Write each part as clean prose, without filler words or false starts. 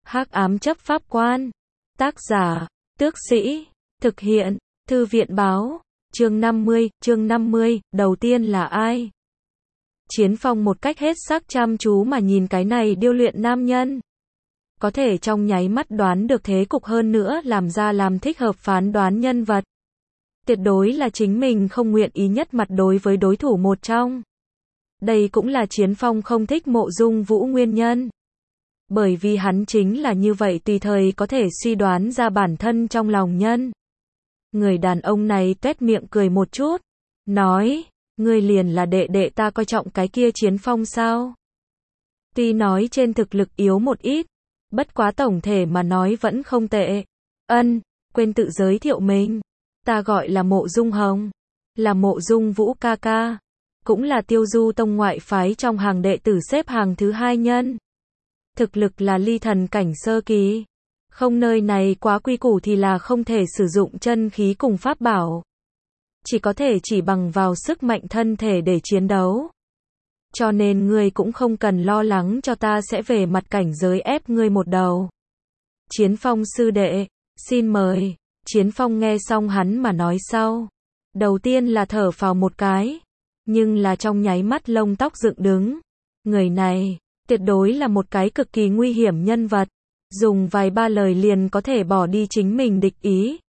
Hắc ám chấp pháp quan. Tác giả, Tước Sĩ. Thực hiện, Thư viện báo. Chương 50, đầu tiên là ai? Chiến Phong một cách hết sức chăm chú mà nhìn cái này điêu luyện nam nhân. Có thể trong nháy mắt đoán được thế cục, hơn nữa làm thích hợp phán đoán nhân vật. Tuyệt đối là chính mình không nguyện ý nhất mặt đối với đối thủ một trong. Đây cũng là Chiến Phong không thích Mộ Dung Vũ nguyên nhân. Bởi vì hắn chính là như vậy, tùy thời có thể suy đoán ra bản thân trong lòng nhân. Người đàn ông này tuét miệng cười một chút, nói, ngươi liền là đệ đệ ta coi trọng cái kia Chiến Phong sao? Tuy nói trên thực lực yếu một ít, bất quá tổng thể mà nói vẫn không tệ. Quên tự giới thiệu mình. Ta gọi là Mộ Dung Hồng, là Mộ Dung Vũ ca ca, cũng là Tiêu Du Tông ngoại phái trong hàng đệ tử xếp hàng thứ 2 nhân. Thực lực là ly thần cảnh sơ kỳ. Không, nơi này quá quy củ thì là không thể sử dụng chân khí cùng pháp bảo. Chỉ có thể chỉ bằng vào sức mạnh thân thể để chiến đấu. Cho nên ngươi cũng không cần lo lắng cho ta sẽ về mặt cảnh giới ép ngươi một đầu. Chiến Phong sư đệ, xin mời. Chiến Phong nghe xong hắn mà nói sau. Đầu tiên là thở phào một cái. Nhưng là trong nháy mắt lông tóc dựng đứng. Người này, tuyệt đối là một cái cực kỳ nguy hiểm nhân vật. Dùng vài ba lời liền có thể bỏ đi chính mình địch ý.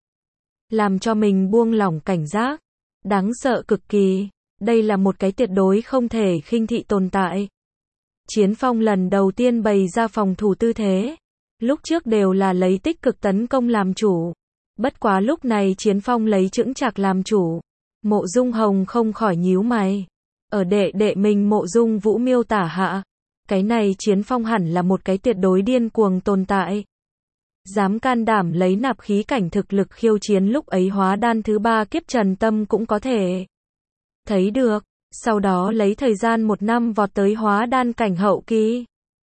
Làm cho mình buông lỏng cảnh giác. Đáng sợ cực kỳ. Đây là một cái tuyệt đối không thể khinh thị tồn tại. Chiến Phong lần đầu tiên bày ra phòng thủ tư thế. Lúc trước đều là lấy tích cực tấn công làm chủ. Bất quá lúc này Chiến Phong lấy chững chạc làm chủ. Mộ Dung Hồng không khỏi nhíu mày. Ở đệ đệ mình Mộ Dung Vũ miêu tả hạ, cái này Chiến Phong hẳn là một cái tuyệt đối điên cuồng tồn tại. Dám can đảm lấy nạp khí cảnh thực lực khiêu chiến, lúc ấy hóa đan thứ 3 kiếp Trần Tâm cũng có thể thấy được. Sau đó lấy thời gian 1 năm vọt tới hóa đan cảnh hậu kỳ.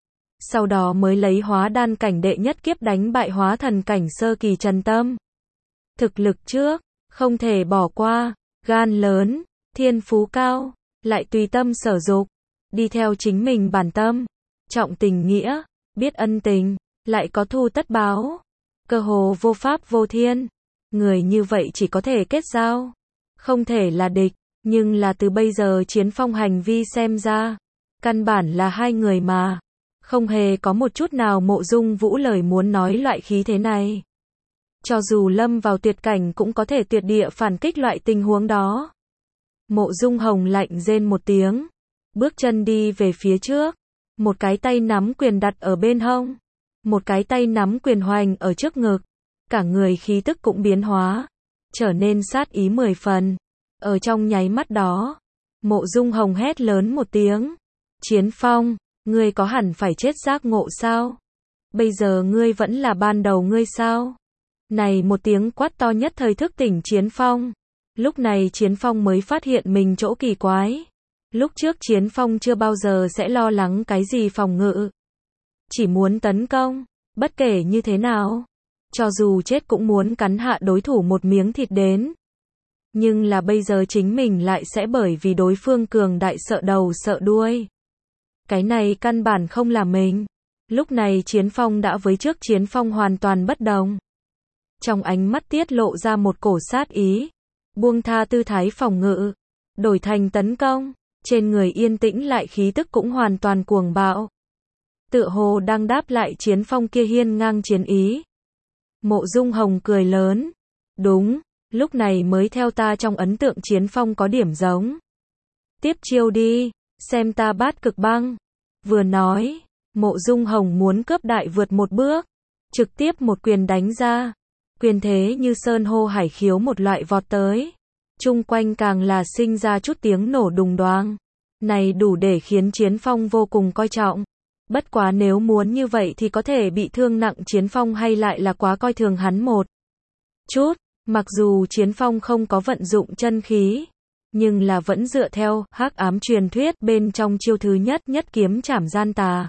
Sau đó mới lấy hóa đan cảnh đệ nhất kiếp đánh bại hóa thần cảnh sơ kỳ Trần Tâm. Thực lực trước, không thể bỏ qua, gan lớn, thiên phú cao, lại tùy tâm sở dục, đi theo chính mình bản tâm, trọng tình nghĩa, biết ân tình, lại có thu tất báo, cơ hồ vô pháp vô thiên. Người như vậy chỉ có thể kết giao, không thể là địch, nhưng là từ bây giờ Chiến Phong hành vi xem ra, căn bản là hai người mà, không hề có một chút nào Mộ Dung Vũ lời muốn nói loại khí thế này. Cho dù lâm vào tuyệt cảnh cũng có thể tuyệt địa phản kích loại tình huống đó. Mộ Dung Hồng lạnh rên một tiếng, bước chân đi về phía trước, một cái tay nắm quyền đặt ở bên hông, một cái tay nắm quyền hoành ở trước ngực, cả người khí tức cũng biến hóa, trở nên sát ý 10 phần. Ở trong nháy mắt đó, Mộ Dung Hồng hét lớn một tiếng, Chiến Phong, ngươi có hẳn phải chết giác ngộ sao? Bây giờ ngươi vẫn là ban đầu ngươi sao? Này một tiếng quát to nhất thời thức tỉnh Chiến Phong. Lúc này Chiến Phong mới phát hiện mình chỗ kỳ quái. Lúc trước Chiến Phong chưa bao giờ sẽ lo lắng cái gì phòng ngự. Chỉ muốn tấn công, bất kể như thế nào. Cho dù chết cũng muốn cắn hạ đối thủ một miếng thịt đến. Nhưng là bây giờ chính mình lại sẽ bởi vì đối phương cường đại sợ đầu sợ đuôi. Cái này căn bản không là mình. Lúc này Chiến Phong đã với trước Chiến Phong hoàn toàn bất đồng. Trong ánh mắt tiết lộ ra một cổ sát ý, buông tha tư thái phòng ngự, đổi thành tấn công, trên người yên tĩnh lại khí tức cũng hoàn toàn cuồng bạo. Tựa hồ đang đáp lại Chiến Phong kia hiên ngang chiến ý. Mộ Dung Hồng cười lớn, đúng, lúc này mới theo ta trong ấn tượng Chiến Phong có điểm giống. Tiếp chiêu đi, xem ta bát cực băng. Vừa nói, Mộ Dung Hồng muốn cướp đại vượt một bước, trực tiếp một quyền đánh ra. Quyền thế như sơn hô hải khiếu một loại vọt tới. Chung quanh càng là sinh ra chút tiếng nổ đùng đoàng. Này đủ để khiến Chiến Phong vô cùng coi trọng. Bất quá nếu muốn như vậy thì có thể bị thương nặng Chiến Phong hay lại là quá coi thường hắn một chút. Mặc dù Chiến Phong không có vận dụng chân khí, nhưng là vẫn dựa theo hắc ám truyền thuyết bên trong chiêu thứ nhất kiếm chảm gian tà.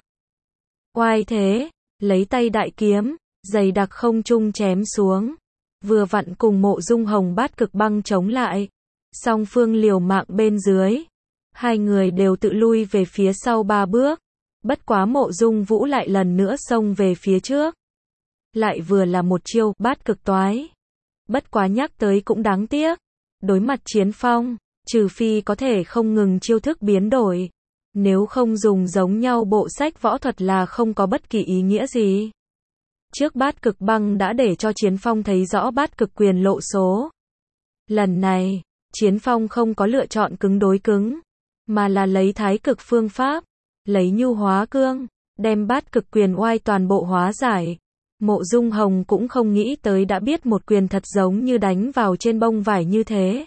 Oai thế, lấy tay đại kiếm, dày đặc không trung chém xuống, vừa vặn cùng Mộ Dung Hồng bát cực băng chống lại. Song phương liều mạng bên dưới, hai người đều tự lui về phía sau 3 bước. Bất quá Mộ Dung Vũ lại lần nữa xông về phía trước. lại vừa là một chiêu bát cực toái. Bất quá nhắc tới cũng đáng tiếc. Đối mặt Chiến Phong, trừ phi có thể không ngừng chiêu thức biến đổi. Nếu không dùng giống nhau bộ sách võ thuật là không có bất kỳ ý nghĩa gì. Trước bát cực băng đã để cho Chiến Phong thấy rõ bát cực quyền lộ số. Lần này, Chiến Phong không có lựa chọn cứng đối cứng, mà là lấy thái cực phương pháp, lấy nhu hóa cương, đem bát cực quyền oai toàn bộ hóa giải. Mộ Dung Hồng cũng không nghĩ tới đã biết một quyền thật giống như đánh vào trên bông vải như thế.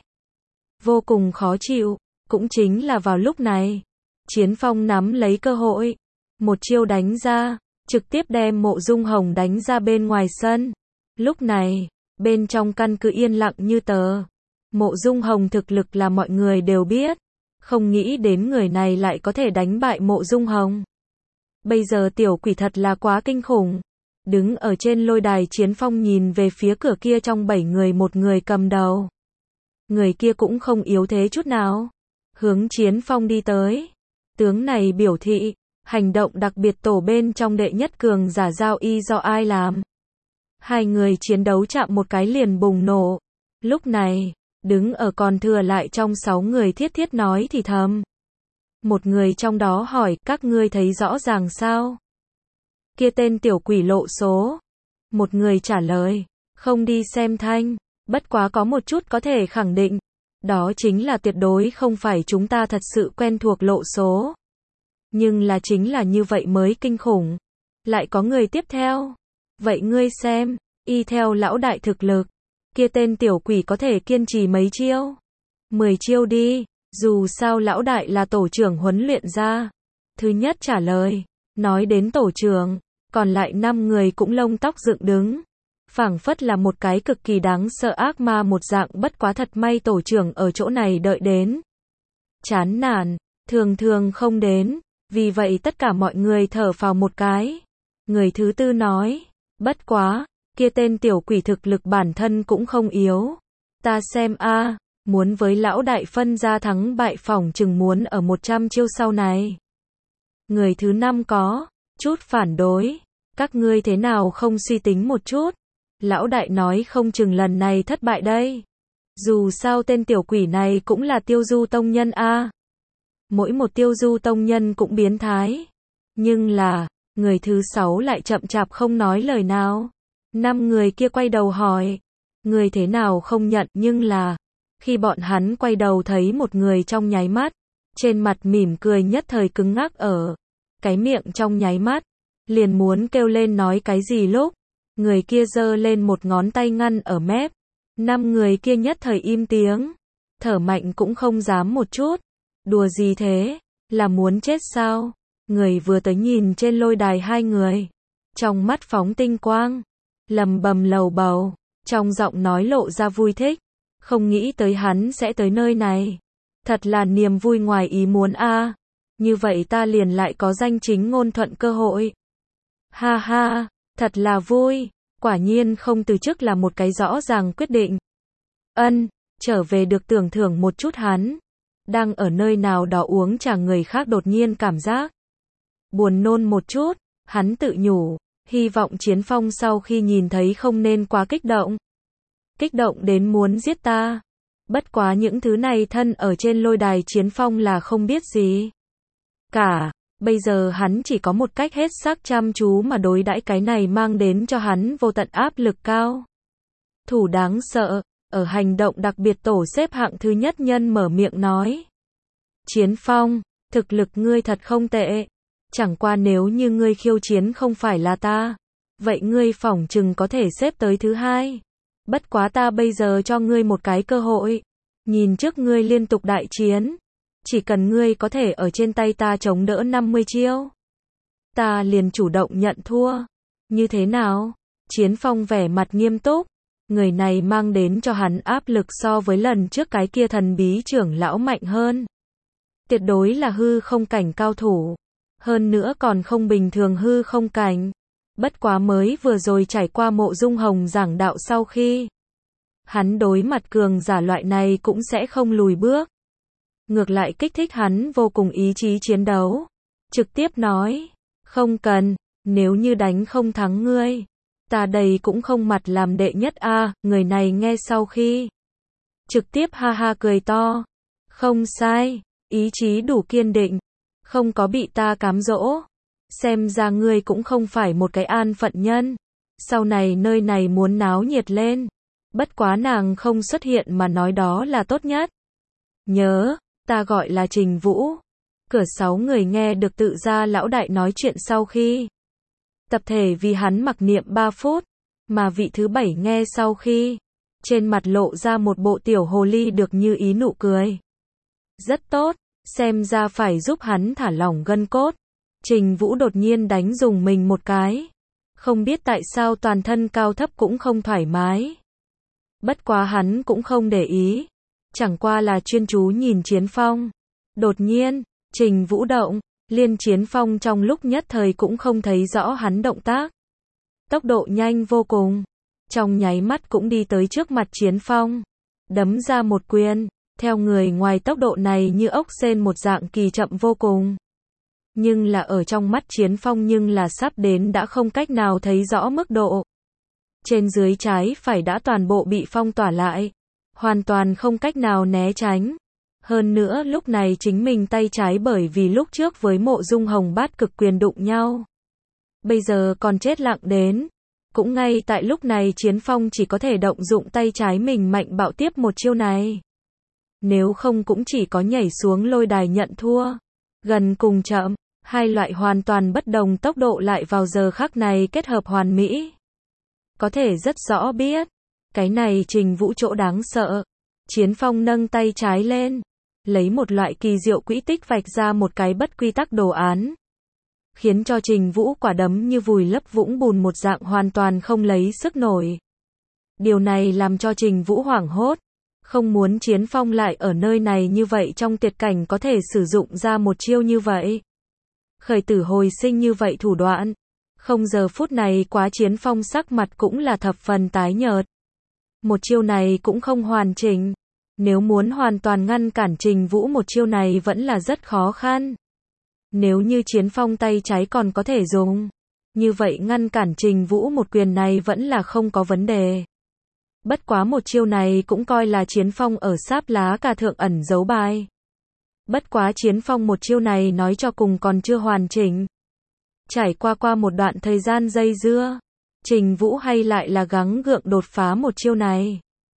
Vô cùng khó chịu, cũng chính là vào lúc này, Chiến Phong nắm lấy cơ hội, một chiêu đánh ra, trực tiếp đem Mộ Dung Hồng đánh ra bên ngoài sân. Lúc này, bên trong căn cứ yên lặng như tờ. Mộ Dung Hồng thực lực là mọi người đều biết, không nghĩ đến người này lại có thể đánh bại Mộ Dung Hồng. Bây giờ tiểu quỷ thật là quá kinh khủng. Đứng ở trên lôi đài Chiến Phong nhìn về phía cửa kia, trong 7 người một người cầm đầu. Người kia cũng không yếu thế chút nào, hướng Chiến Phong đi tới. Tướng này biểu thị, hành động đặc biệt tổ bên trong đệ nhất cường giả giao y do ai làm. Hai người chiến đấu chạm một cái liền bùng nổ. Lúc này, đứng ở còn thừa lại trong 6 người thiết thiết nói thì thầm. Một người trong đó hỏi, các ngươi thấy rõ ràng sao? Kia tên tiểu quỷ lộ số. Một người trả lời, không đi xem thanh, bất quá có một chút có thể khẳng định. Đó chính là tuyệt đối không phải chúng ta thật sự quen thuộc lộ số. Nhưng là chính là như vậy mới kinh khủng. Lại có người tiếp theo. Vậy ngươi xem, y theo lão đại thực lực, kia tên tiểu quỷ có thể kiên trì mấy chiêu? 10 chiêu đi, dù sao lão đại là tổ trưởng huấn luyện ra. Thứ nhất trả lời, nói đến tổ trưởng, còn lại 5 người cũng lông tóc dựng đứng. Phảng phất là một cái cực kỳ đáng sợ ác ma một dạng, bất quá thật may tổ trưởng ở chỗ này đợi đến. Chán nản, thường thường không đến, vì vậy tất cả mọi người thở phào một cái. Người thứ tư nói, bất quá, kia tên tiểu quỷ thực lực bản thân cũng không yếu. Ta xem a, muốn với lão đại phân ra thắng bại phỏng chừng muốn ở 100 chiêu sau này. Người thứ 5 có chút phản đối, các ngươi thế nào không suy tính một chút? Lão đại nói không chừng lần này thất bại đây. Dù sao tên tiểu quỷ này cũng là tiêu du tông nhân a. Mỗi một tiêu du tông nhân cũng biến thái. Nhưng là, người thứ 6 lại chậm chạp không nói lời nào. 5 người kia quay đầu hỏi, người thế nào không nhận? Nhưng là, khi bọn hắn quay đầu thấy một người trong nháy mắt, trên mặt mỉm cười nhất thời cứng ngắc ở. Cái miệng trong nháy mắt, liền muốn kêu lên nói cái gì lúc. Người kia giơ lên một ngón tay ngăn ở mép. 5 người kia nhất thời im tiếng. Thở mạnh cũng không dám một chút. Đùa gì thế? Là muốn chết sao? Người vừa tới nhìn trên lôi đài 2 người. Trong mắt phóng tinh quang. Lầm bầm lầu bầu. Trong giọng nói lộ ra vui thích. Không nghĩ tới hắn sẽ tới nơi này. Thật là niềm vui ngoài ý muốn a. Như vậy ta liền lại có danh chính ngôn thuận cơ hội. Ha ha. Thật là vui, quả nhiên không từ chức là một cái rõ ràng quyết định. Trở về được tưởng thưởng một chút hắn. Đang ở nơi nào đó uống trà người khác đột nhiên cảm giác buồn nôn một chút, hắn tự nhủ, hy vọng Chiến Phong sau khi nhìn thấy không nên quá kích động. Kích động đến muốn giết ta. Bất quá những thứ này thân ở trên lôi đài Chiến Phong là không biết gì cả. Bây giờ hắn chỉ có một cách hết sức chăm chú mà đối đãi cái này mang đến cho hắn vô tận áp lực cao. Thủ đáng sợ, ở hành động đặc biệt tổ xếp hạng thứ nhất nhân mở miệng nói. Chiến Phong, thực lực ngươi thật không tệ. Chẳng qua nếu như ngươi khiêu chiến không phải là ta, vậy ngươi phỏng chừng có thể xếp tới thứ 2. Bất quá ta bây giờ cho ngươi một cái cơ hội. Nhìn trước ngươi liên tục đại chiến. Chỉ cần ngươi có thể ở trên tay ta chống đỡ 50 chiêu, ta liền chủ động nhận thua. Như thế nào? Chiến Phong vẻ mặt nghiêm túc. Người này mang đến cho hắn áp lực so với lần trước cái kia thần bí trưởng lão mạnh hơn. Tuyệt đối là hư không cảnh cao thủ. Hơn nữa còn không bình thường hư không cảnh. Bất quá mới vừa rồi trải qua Mộ Dung Hồng giảng đạo sau khi, hắn đối mặt cường giả loại này cũng sẽ không lùi bước. Ngược lại kích thích hắn vô cùng ý chí chiến đấu. Trực tiếp nói, không cần, nếu như đánh không thắng ngươi, Ta đây cũng không mặt làm đệ nhất a. Người này nghe sau khi trực tiếp ha ha cười to. Không sai, ý chí đủ kiên định, không có bị ta cám dỗ. Xem ra ngươi cũng không phải một cái an phận nhân. Sau này nơi này muốn náo nhiệt lên. Bất quá nàng không xuất hiện mà nói đó là tốt nhất. Nhớ, ta gọi là Trình Vũ. Cửa 6 người nghe được tự gia lão đại nói chuyện sau khi tập thể vì hắn mặc niệm 3 phút, mà vị thứ 7 nghe sau khi trên mặt lộ ra một bộ tiểu hồ ly được như ý nụ cười. Rất tốt, xem ra phải giúp hắn thả lỏng gân cốt. Trình Vũ đột nhiên đánh dùng mình một cái. Không biết tại sao toàn thân cao thấp cũng không thoải mái. Bất quá hắn cũng không để ý. Chẳng qua là chuyên chú nhìn Chiến Phong. Đột nhiên, Trình Vũ động, Liên Chiến Phong trong lúc nhất thời cũng không thấy rõ hắn động tác. Tốc độ nhanh vô cùng. Trong nháy mắt cũng đi tới trước mặt Chiến Phong. Đấm ra một quyền. Theo người ngoài tốc độ này như ốc sên một dạng kỳ chậm vô cùng. Nhưng là ở trong mắt Chiến Phong nhưng là sắp đến đã không cách nào thấy rõ mức độ. Trên dưới trái phải đã toàn bộ bị phong tỏa lại. Hoàn toàn không cách nào né tránh. Hơn nữa lúc này chính mình tay trái bởi vì lúc trước với Mộ Dung Hồng Bát cực quyền đụng nhau. Bây giờ còn chết lặng đến. Cũng ngay tại lúc này Chiến Phong chỉ có thể động dụng tay trái mình mạnh bạo tiếp một chiêu này. Nếu không cũng chỉ có nhảy xuống lôi đài nhận thua. Gần cùng chậm, hai loại hoàn toàn bất đồng tốc độ lại vào giờ khắc này kết hợp hoàn mỹ. Có thể rất rõ biết, cái này Trình Vũ chỗ đáng sợ. Chiến Phong nâng tay trái lên, lấy một loại kỳ diệu quỹ tích vạch ra một cái bất quy tắc đồ án. Khiến cho Trình Vũ quả đấm như vùi lấp vũng bùn một dạng hoàn toàn không lấy sức nổi. Điều này làm cho Trình Vũ hoảng hốt. Không muốn Chiến Phong lại ở nơi này như vậy trong tuyệt cảnh có thể sử dụng ra một chiêu như vậy. Khởi tử hồi sinh như vậy thủ đoạn. Không giờ phút này quá Chiến Phong sắc mặt cũng là thập phần tái nhợt. Một chiêu này cũng không hoàn chỉnh. Nếu muốn hoàn toàn ngăn cản Trình Vũ một chiêu này vẫn là rất khó khăn. Nếu như Chiến Phong tay trái còn có thể dùng. Như vậy ngăn cản Trình Vũ một quyền này vẫn là không có vấn đề. Bất quá một chiêu này cũng coi là Chiến Phong ở sáp lá cà thượng ẩn giấu bài. Bất quá Chiến Phong một chiêu này nói cho cùng còn chưa hoàn chỉnh. Trải qua một đoạn thời gian dây dưa, Trình Vũ hay lại là gắng gượng đột phá một chiêu này.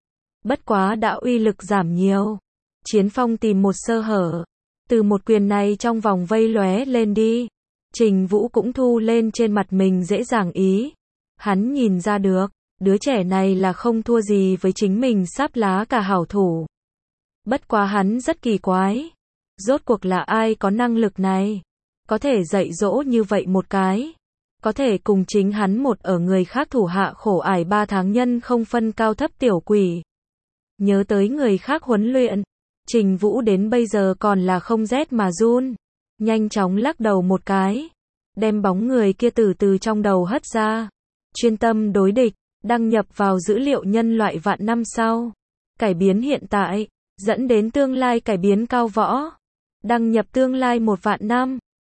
Bất quá đã uy lực giảm nhiều. Chiến Phong tìm một sơ hở. Từ một quyền này trong vòng vây lóe lên đi. Trình Vũ cũng thu lên trên mặt mình dễ dàng ý. Hắn nhìn ra được. Đứa trẻ này là không thua gì với chính mình sáp lá cả hảo thủ. Bất quá hắn rất kỳ quái. Rốt cuộc là ai có năng lực này? Có thể dạy dỗ như vậy một cái. Có thể cùng chính hắn một ở người khác thủ hạ khổ ải 3 tháng nhân không phân cao thấp tiểu quỷ. Nhớ tới người khác huấn luyện. Trình Vũ đến bây giờ còn là không rét mà run. Nhanh chóng lắc đầu một cái. Đem bóng người kia từ từ trong đầu hất ra. Chuyên tâm đối địch. Đăng nhập vào dữ liệu nhân loại vạn năm sau. Cải biến hiện tại. Dẫn đến tương lai cải biến cao võ. Đăng nhập tương lai 1 vạn năm.